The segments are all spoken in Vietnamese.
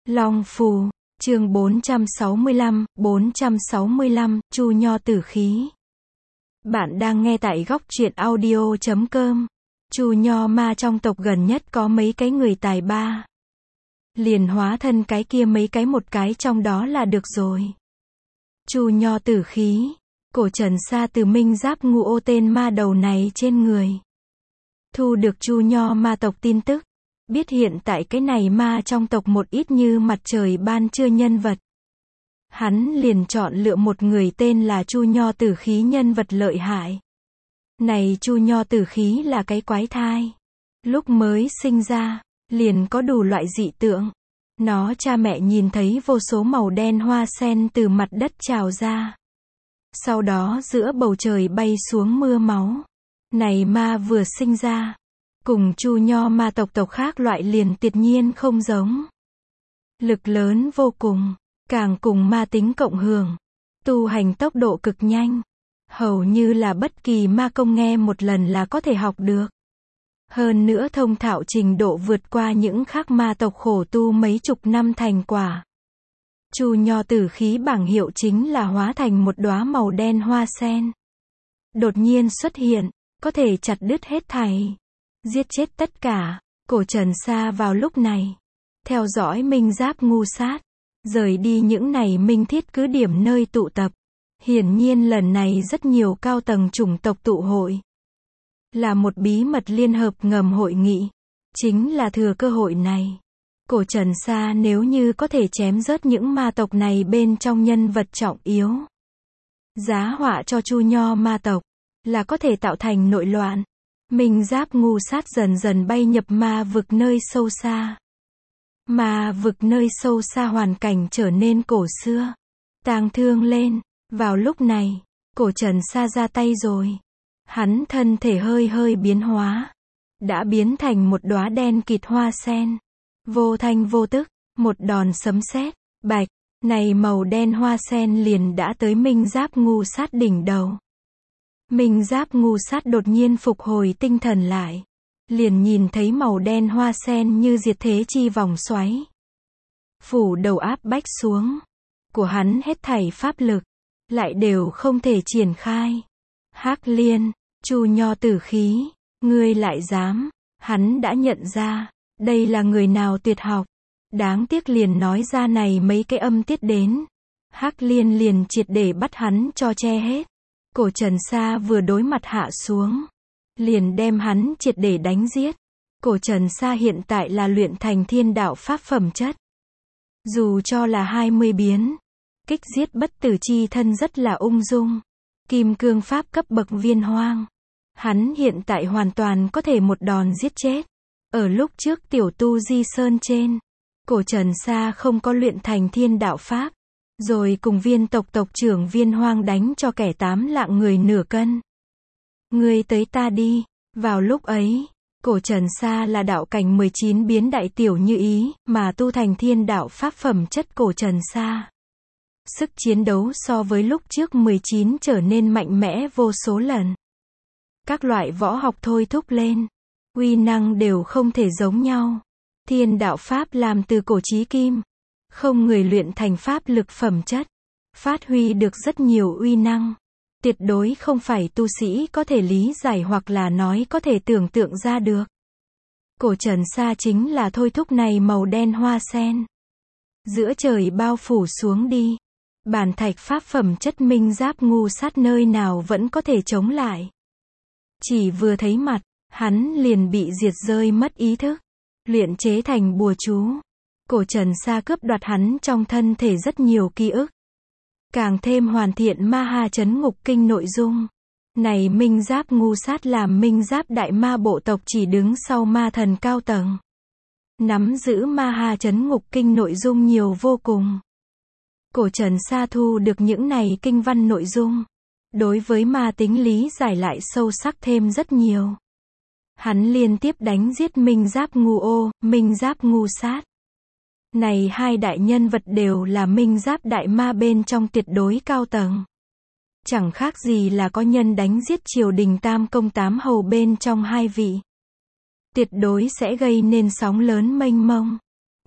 Long Phù, chương 465, Chu Nho tử khí. Bạn đang nghe tại góc truyện audio.com. Chu Nho ma trong tộc gần nhất có mấy cái người tài ba. Liền hóa thân cái kia mấy cái một cái trong đó là được rồi. Chu Nho tử khí, cổ trần sa từ Minh Giáp Ngu Ô tên ma đầu này trên người. Thu được Chu Nho ma tộc tin tức. Biết hiện tại cái này ma trong tộc một ít như mặt trời ban trưa nhân vật. Hắn liền chọn lựa một người tên là Chu Nho tử khí nhân vật lợi hại. Này Chu Nho tử khí là cái quái thai. Lúc mới sinh ra, liền có đủ loại dị tượng. Nó cha mẹ nhìn thấy vô số màu đen hoa sen từ mặt đất trào ra. Sau đó giữa bầu trời bay xuống mưa máu. Này ma vừa sinh ra. Cùng Chu Nho ma tộc khác loại liền tuyệt nhiên không giống. Lực lớn vô cùng, càng cùng ma tính cộng hưởng. Tu hành tốc độ cực nhanh. Hầu như là bất kỳ ma công nghe một lần là có thể học được. Hơn nữa thông thạo trình độ vượt qua những khác ma tộc khổ tu mấy chục năm thành quả. Chu Nho tử khí bảng hiệu chính là hóa thành một đóa màu đen hoa sen. Đột nhiên xuất hiện, có thể chặt đứt hết thảy. Giết chết tất cả, cổ trần sa vào lúc này. Theo dõi Minh Giáp Ngu sát. Rời đi những này minh thiết cứ điểm nơi tụ tập. Hiển nhiên lần này rất nhiều cao tầng chủng tộc tụ hội. Là một bí mật liên hợp ngầm hội nghị. Chính là thừa cơ hội này. Cổ trần sa nếu như có thể chém rớt những ma tộc này bên trong nhân vật trọng yếu. Giá họa cho Chu Nho ma tộc. Là có thể tạo thành nội loạn. Minh Giáp Ngu sát dần dần bay nhập ma vực nơi sâu xa. Ma vực nơi sâu xa hoàn cảnh trở nên cổ xưa. Tang thương lên. Vào lúc này, cổ trần sa ra tay rồi. Hắn thân thể hơi hơi biến hóa. Đã biến thành một đóa đen kịt hoa sen. Vô thanh vô tức, một đòn sấm sét, bạch. Này màu đen hoa sen liền đã tới Minh Giáp Ngu sát đỉnh đầu. Minh Giáp Ngu sát đột nhiên phục hồi tinh thần lại. Liền nhìn thấy màu đen hoa sen như diệt thế chi vòng xoáy. Phủ đầu áp bách xuống. Của hắn hết thảy pháp lực. Lại đều không thể triển khai. Hắc Liên, Chu Nho tử khí. Ngươi lại dám. Hắn đã nhận ra. Đây là người nào tuyệt học. Đáng tiếc liền nói ra này mấy cái âm tiết đến. Hắc Liên liền triệt để bắt hắn cho che hết. Cổ trần sa vừa đối mặt hạ xuống. Liền đem hắn triệt để đánh giết. Cổ trần sa hiện tại là luyện thành thiên đạo pháp phẩm chất. Dù cho là 20 biến. Kích giết bất tử chi thân rất là ung dung. Kim cương pháp cấp bậc viên hoang. Hắn hiện tại hoàn toàn có thể một đòn giết chết. Ở lúc trước tiểu tu di sơn trên. Cổ trần sa không có luyện thành thiên đạo pháp. Rồi cùng viên tộc trưởng viên hoang đánh cho kẻ 8 lạng người nửa cân. Ngươi tới ta đi. Vào lúc ấy, cổ trần sa là đạo cảnh 19 biến đại tiểu như ý, mà tu thành thiên đạo pháp phẩm chất cổ trần sa. Sức chiến đấu so với lúc trước 19 trở nên mạnh mẽ vô số lần. Các loại võ học thôi thúc lên. Uy năng đều không thể giống nhau. Thiên đạo pháp làm từ cổ chí kim. Không người luyện thành pháp lực phẩm chất. Phát huy được rất nhiều uy năng. Tuyệt đối không phải tu sĩ có thể lý giải hoặc là nói có thể tưởng tượng ra được. Cổ trần sa chính là thôi thúc này màu đen hoa sen. Giữa trời bao phủ xuống đi. Bản thạch pháp phẩm chất Minh Giáp Ngu sát nơi nào vẫn có thể chống lại. Chỉ vừa thấy mặt, hắn liền bị diệt rơi mất ý thức. Luyện chế thành bùa chú. Cổ trần sa cướp đoạt hắn trong thân thể rất nhiều ký ức. Càng thêm hoàn thiện ma ha chấn ngục kinh nội dung. Này Minh Giáp Ngu sát làm Minh Giáp đại ma bộ tộc chỉ đứng sau ma thần cao tầng. Nắm giữ ma ha chấn ngục kinh nội dung nhiều vô cùng. Cổ trần sa thu được những này kinh văn nội dung. Đối với ma tính lý giải lại sâu sắc thêm rất nhiều. Hắn liên tiếp đánh giết Minh Giáp Ngu Ô, Minh Giáp Ngu sát. Này hai đại nhân vật đều là Minh Giáp đại ma bên trong tuyệt đối cao tầng. Chẳng khác gì là có nhân đánh giết triều đình tam công tám hầu bên trong hai vị. Tuyệt đối sẽ gây nên sóng lớn mênh mông.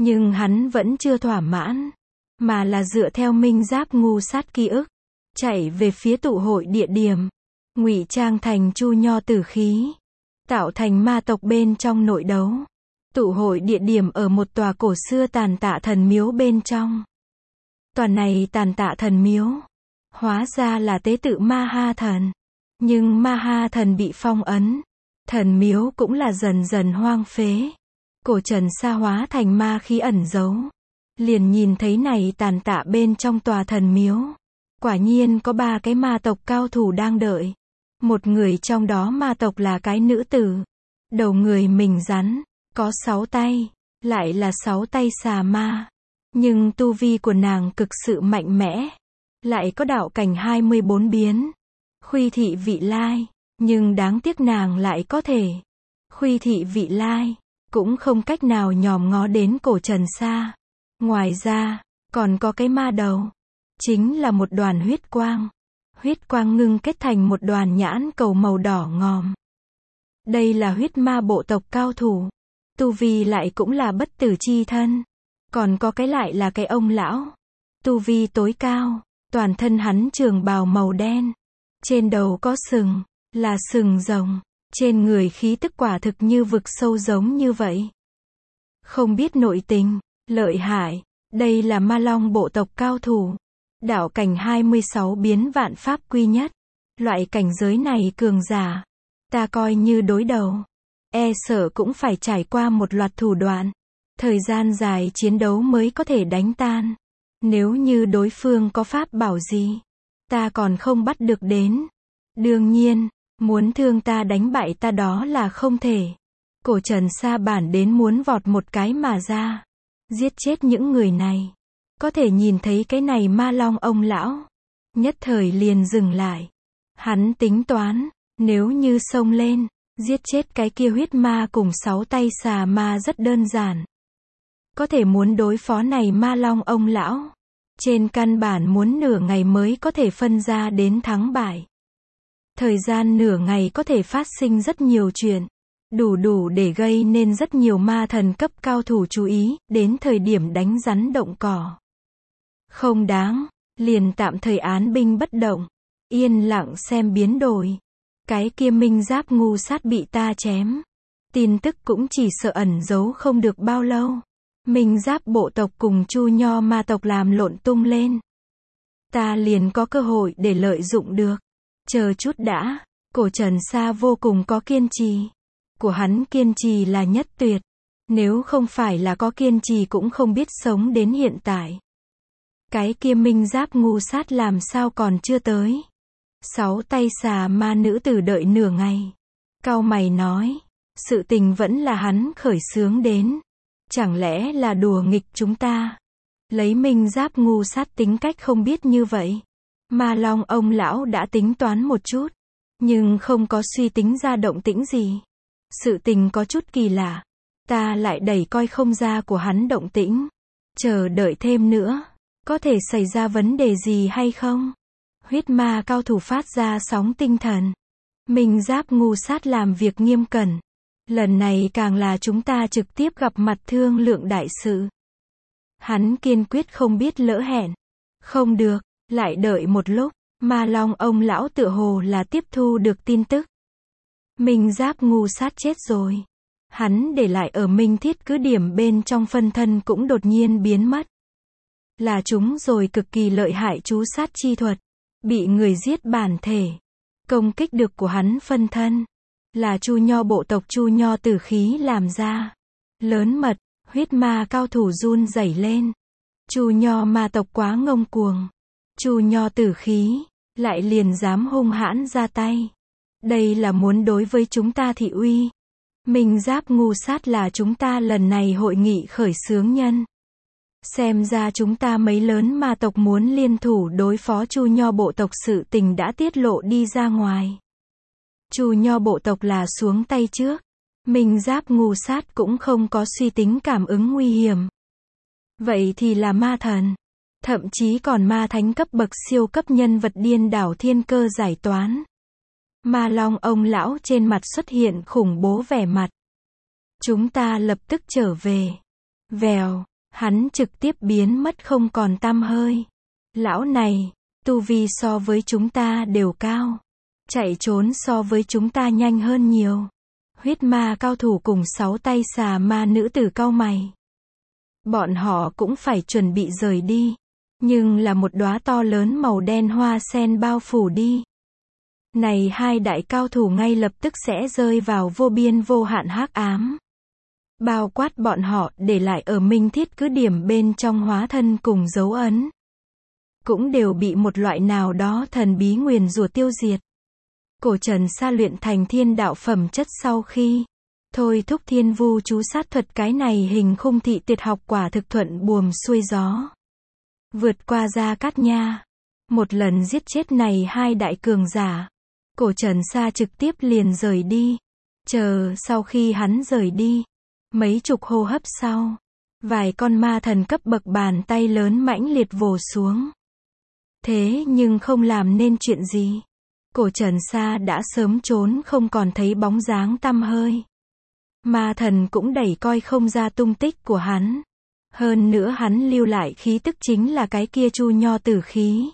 Nhưng hắn vẫn chưa thỏa mãn, mà là dựa theo minh giáp ngu sát ký ức, chạy về phía tụ hội địa điểm, ngụy trang thành Chu Nho tử khí, tạo thành ma tộc bên trong nội đấu. Tụ hội địa điểm ở một tòa cổ xưa tàn tạ thần miếu bên trong. Tòa này tàn tạ thần miếu, hóa ra là tế tự Ma Ha Thần. Nhưng Ma Ha Thần bị phong ấn, thần miếu cũng là dần dần hoang phế. Cổ Trần Sa hóa thành ma khí ẩn giấu, liền nhìn thấy này tàn tạ bên trong tòa thần miếu. Quả nhiên có 3 cái ma tộc cao thủ đang đợi. Một người trong đó ma tộc là cái nữ tử, đầu người mình rắn, có 6 tay, lại là 6 tay xà ma. Nhưng tu vi của nàng cực sự mạnh mẽ, lại có đạo cảnh 24 biến, khuy thị vị lai, nhưng đáng tiếc nàng lại có thể khuy thị vị lai, cũng không cách nào nhòm ngó đến Cổ Trần Sa. Ngoài ra, còn có cái ma đầu, chính là một đoàn huyết quang. Huyết quang ngưng kết thành một đoàn nhãn cầu màu đỏ ngòm. Đây là huyết ma bộ tộc cao thủ, tu vi lại cũng là bất tử chi thân. Còn có cái lại là cái ông lão, tu vi tối cao, toàn thân hắn trường bào màu đen, trên đầu có sừng, là sừng rồng, trên người khí tức quả thực như vực sâu giống như vậy. Không biết nội tình, lợi hại, đây là ma long bộ tộc cao thủ, đạo cảnh 26 biến vạn pháp quy nhất. Loại cảnh giới này cường giả, ta coi như đối đầu, e sợ cũng phải trải qua một loạt thủ đoạn, thời gian dài chiến đấu mới có thể đánh tan. Nếu như đối phương có pháp bảo gì, ta còn không bắt được đến. Đương nhiên, muốn thương ta đánh bại ta đó là không thể. Cổ Trần Sa bản đến muốn vọt một cái mà ra, giết chết những người này. Có thể nhìn thấy cái này ma long ông lão, nhất thời liền dừng lại. Hắn tính toán, nếu như xông lên, giết chết cái kia huyết ma cùng 6 tay xà ma rất đơn giản. Có thể muốn đối phó này ma long ông lão, trên căn bản muốn nửa ngày mới có thể phân ra đến thắng bại. Thời gian nửa ngày có thể phát sinh rất nhiều chuyện, đủ để gây nên rất nhiều ma thần cấp cao thủ chú ý, đến thời điểm đánh rắn động cỏ. Không đáng, liền tạm thời án binh bất động, yên lặng xem biến đổi. Cái kia minh giáp ngu sát bị ta chém, tin tức cũng chỉ sợ ẩn giấu không được bao lâu. Minh giáp bộ tộc cùng Chu Nho ma tộc làm lộn tung lên, ta liền có cơ hội để lợi dụng được. Chờ chút đã, Cổ Trần Sa vô cùng có kiên trì. Của hắn kiên trì là nhất tuyệt, nếu không phải là có kiên trì cũng không biết sống đến hiện tại. Cái kia minh giáp ngu sát làm sao còn chưa tới. 6 tay xà ma nữ tử đợi nửa ngày, cau mày nói, sự tình vẫn là hắn khởi xướng đến, chẳng lẽ là đùa nghịch chúng ta. Lấy minh giáp ngu sát tính cách không biết như vậy. Ma long ông lão đã tính toán một chút, nhưng không có suy tính ra động tĩnh gì. Sự tình có chút kỳ lạ, ta lại đẩy coi không ra của hắn động tĩnh. Chờ đợi thêm nữa, có thể xảy ra vấn đề gì hay không? Huyết ma cao thủ phát ra sóng tinh thần. Minh giáp ngu sát làm việc nghiêm cẩn. Lần này càng là chúng ta trực tiếp gặp mặt thương lượng đại sự. Hắn kiên quyết không biết lỡ hẹn. Không được, lại đợi một lúc, ma long ông lão tựa hồ là tiếp thu được tin tức. Minh giáp ngu sát chết rồi. Hắn để lại ở Minh Thiết cứ điểm bên trong phân thân cũng đột nhiên biến mất. Là chúng rồi cực kỳ lợi hại chú sát chi thuật, bị người giết bản thể. Công kích được của hắn phân thân, là Chu Nho bộ tộc Chu Nho tử khí làm ra. Lớn mật, huyết ma cao thủ run rẩy lên. Chu Nho ma tộc quá ngông cuồng. Chu Nho tử khí, lại liền dám hung hãn ra tay. Đây là muốn đối với chúng ta thị uy. Minh giáp ngu sát là chúng ta lần này hội nghị khởi xướng nhân. Xem ra chúng ta mấy lớn ma tộc muốn liên thủ đối phó Chu Nho bộ tộc, sự tình đã tiết lộ đi ra ngoài. Chu Nho bộ tộc là xuống tay trước. Minh giáp ngu sát cũng không có suy tính cảm ứng nguy hiểm. Vậy thì là ma thần. Thậm chí còn ma thánh cấp bậc siêu cấp nhân vật điên đảo thiên cơ giải toán. Ma long ông lão trên mặt xuất hiện khủng bố vẻ mặt. Chúng ta lập tức trở về. Vèo, hắn trực tiếp biến mất không còn tăm hơi. Lão này, tu vi so với chúng ta đều cao. Chạy trốn so với chúng ta nhanh hơn nhiều. Huyết ma cao thủ cùng 6 tay xà ma nữ tử cau mày. Bọn họ cũng phải chuẩn bị rời đi. Nhưng là một đóa to lớn màu đen hoa sen bao phủ đi. Này hai đại cao thủ ngay lập tức sẽ rơi vào vô biên vô hạn hắc ám. Bao quát bọn họ để lại ở minh thiết cứ điểm bên trong hóa thân cùng dấu ấn. Cũng đều bị một loại nào đó thần bí nguyền rủa tiêu diệt. Cổ Trần Sa luyện thành thiên đạo phẩm chất sau khi thôi thúc thiên vu chú sát thuật, cái này hình khung thị tuyệt học quả thực thuận buồm xuôi gió. Vượt qua Gia Cát Nha. Một lần giết chết này hai đại cường giả. Cổ Trần Sa trực tiếp liền rời đi. Chờ sau khi hắn rời đi. Mấy chục hô hấp sau. Vài con ma thần cấp bậc bàn tay lớn mãnh liệt vồ xuống. Thế nhưng không làm nên chuyện gì. Cổ Trần Sa đã sớm trốn không còn thấy bóng dáng tăm hơi. Ma thần cũng đẩy coi không ra tung tích của hắn. Hơn nữa hắn lưu lại khí tức chính là cái kia chu nho tử khí.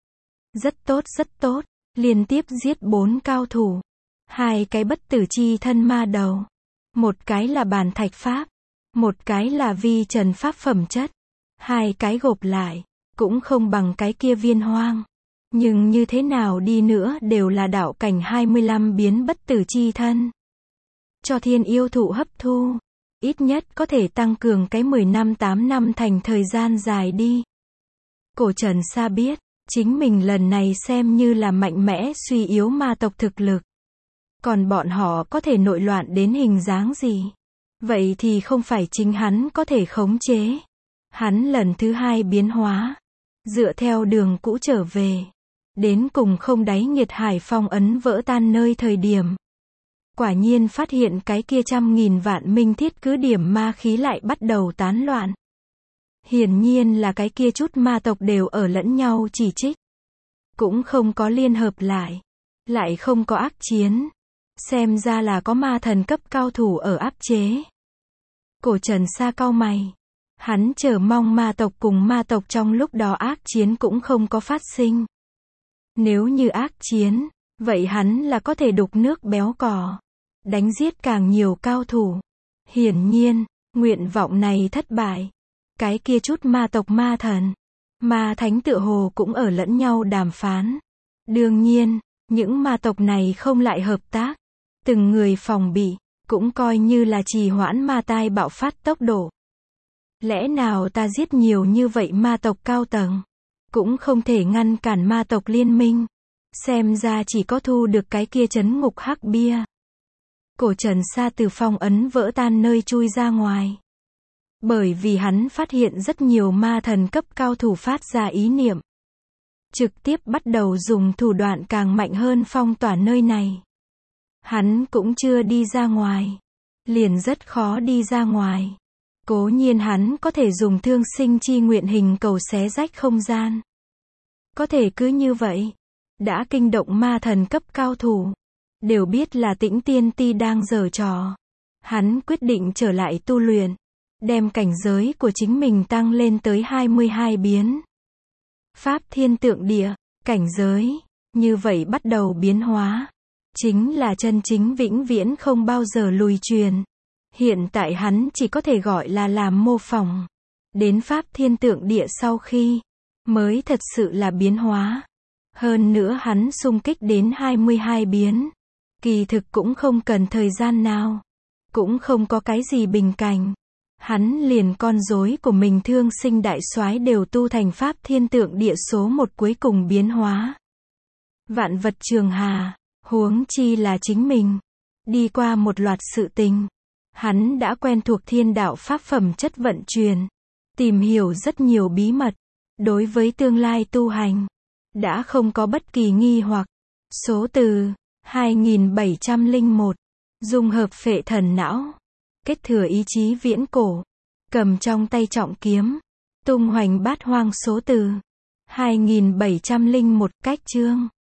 Rất tốt rất tốt. Liên tiếp giết 4 cao thủ. 2 cái bất tử chi thân ma đầu. Một cái là bàn thạch pháp. Một cái là vi trần pháp phẩm chất. 2 cái gộp lại. Cũng không bằng cái kia viên hoang. Nhưng như thế nào đi nữa đều là đạo cảnh 25 biến bất tử chi thân. Cho thiên yêu thụ hấp thu. Ít nhất có thể tăng cường cái 10 năm 8 năm thành thời gian dài đi. Cổ Trần Sa biết, chính mình lần này xem như là mạnh mẽ suy yếu ma tộc thực lực. Còn bọn họ có thể nội loạn đến hình dáng gì? Vậy thì không phải chính hắn có thể khống chế. Hắn lần thứ 2 biến hóa. Dựa theo đường cũ trở về. Đến cùng không đáy nghiệt hải phong ấn vỡ tan nơi thời điểm. Quả nhiên phát hiện cái kia 100.000 vạn minh thiết cứ điểm ma khí lại bắt đầu tán loạn. Hiển nhiên là cái kia chút ma tộc đều ở lẫn nhau chỉ trích. Cũng không có liên hợp lại. Lại không có ác chiến. Xem ra là có ma thần cấp cao thủ ở áp chế. Cổ Trần Sa cau mày. Hắn chờ mong ma tộc cùng ma tộc trong lúc đó ác chiến cũng không có phát sinh. Nếu như ác chiến, vậy hắn là có thể đục nước béo cò. Đánh giết càng nhiều cao thủ. Hiển nhiên, nguyện vọng này thất bại. Cái kia chút ma tộc ma thần, ma thánh tựa hồ cũng ở lẫn nhau đàm phán. Đương nhiên, những ma tộc này không lại hợp tác. Từng người phòng bị, cũng coi như là trì hoãn ma tai bạo phát tốc độ. Lẽ nào ta giết nhiều như vậy ma tộc cao tầng, cũng không thể ngăn cản ma tộc liên minh. Xem ra chỉ có thu được cái kia trấn ngục hắc bia. Cổ Trần Sa từ phong ấn vỡ tan nơi chui ra ngoài. Bởi vì hắn phát hiện rất nhiều ma thần cấp cao thủ phát ra ý niệm. Trực tiếp bắt đầu dùng thủ đoạn càng mạnh hơn phong tỏa nơi này. Hắn cũng chưa đi ra ngoài. Liền rất khó đi ra ngoài. Cố nhiên hắn có thể dùng thương sinh chi nguyện hình cầu xé rách không gian. Có thể cứ như vậy. Đã kinh động ma thần cấp cao thủ. Đều biết là Tĩnh Tiên Ti đang giở trò. Hắn quyết định trở lại tu luyện. Đem cảnh giới của chính mình tăng lên tới 22 biến. Pháp thiên tượng địa, cảnh giới. Như vậy bắt đầu biến hóa. Chính là chân chính vĩnh viễn không bao giờ lùi truyền. Hiện tại hắn chỉ có thể gọi là làm mô phỏng. Đến pháp thiên tượng địa sau khi mới thật sự là biến hóa. Hơn nữa hắn xung kích đến 22 biến. Kỳ thực cũng không cần thời gian nào. Cũng không có cái gì bình cảnh. Hắn liền con rối của mình thương sinh đại soái đều tu thành pháp thiên tượng địa số 1 cuối cùng biến hóa. Vạn vật trường hà, huống chi là chính mình. Đi qua một loạt sự tình. Hắn đã quen thuộc thiên đạo pháp phẩm chất vận truyền. Tìm hiểu rất nhiều bí mật. Đối với tương lai tu hành. Đã không có bất kỳ nghi hoặc. Số từ 2701. Dung hợp phệ thần não. Kết thừa ý chí viễn cổ. Cầm trong tay trọng kiếm. Tung hoành bát hoang số từ 2701 cách chương.